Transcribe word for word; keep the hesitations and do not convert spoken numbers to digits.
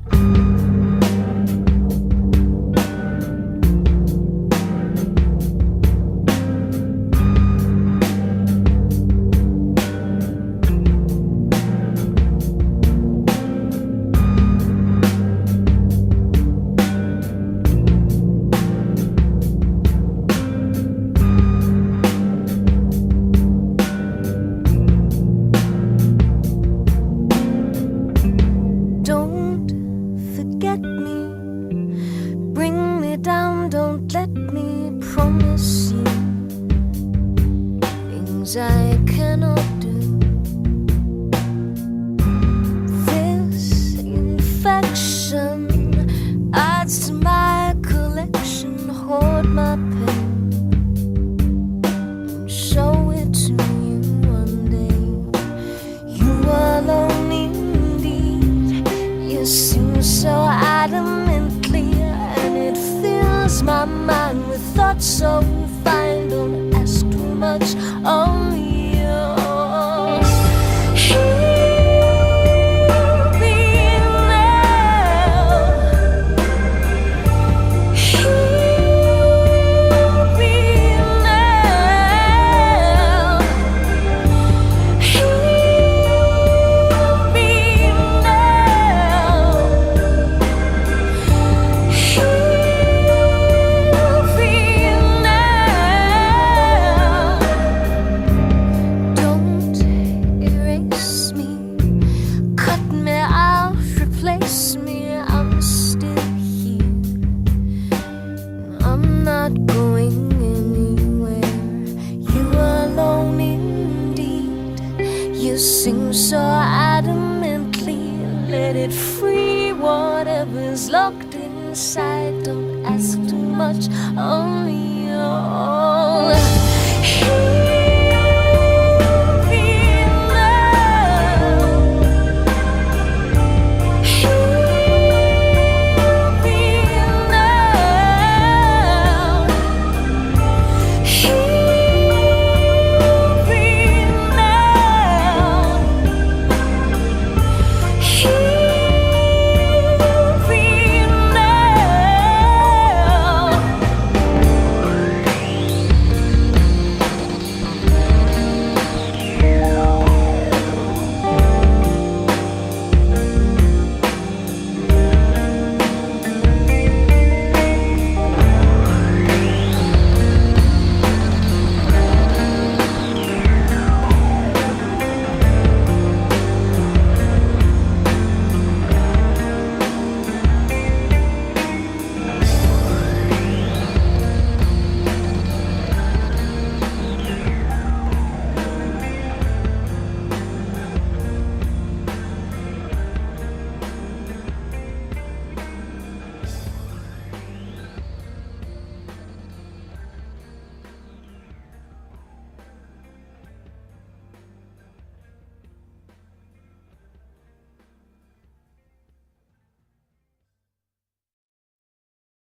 I cannot do. This infection adds to my collection. Hoard my pain and show it to you one day. You are alone indeed. You seem so adamantly, and it fills my mind with thoughts so fine. Don't ask too much of you. You sing so adamantly, let it free whatever's locked inside. Don't ask too much, only you.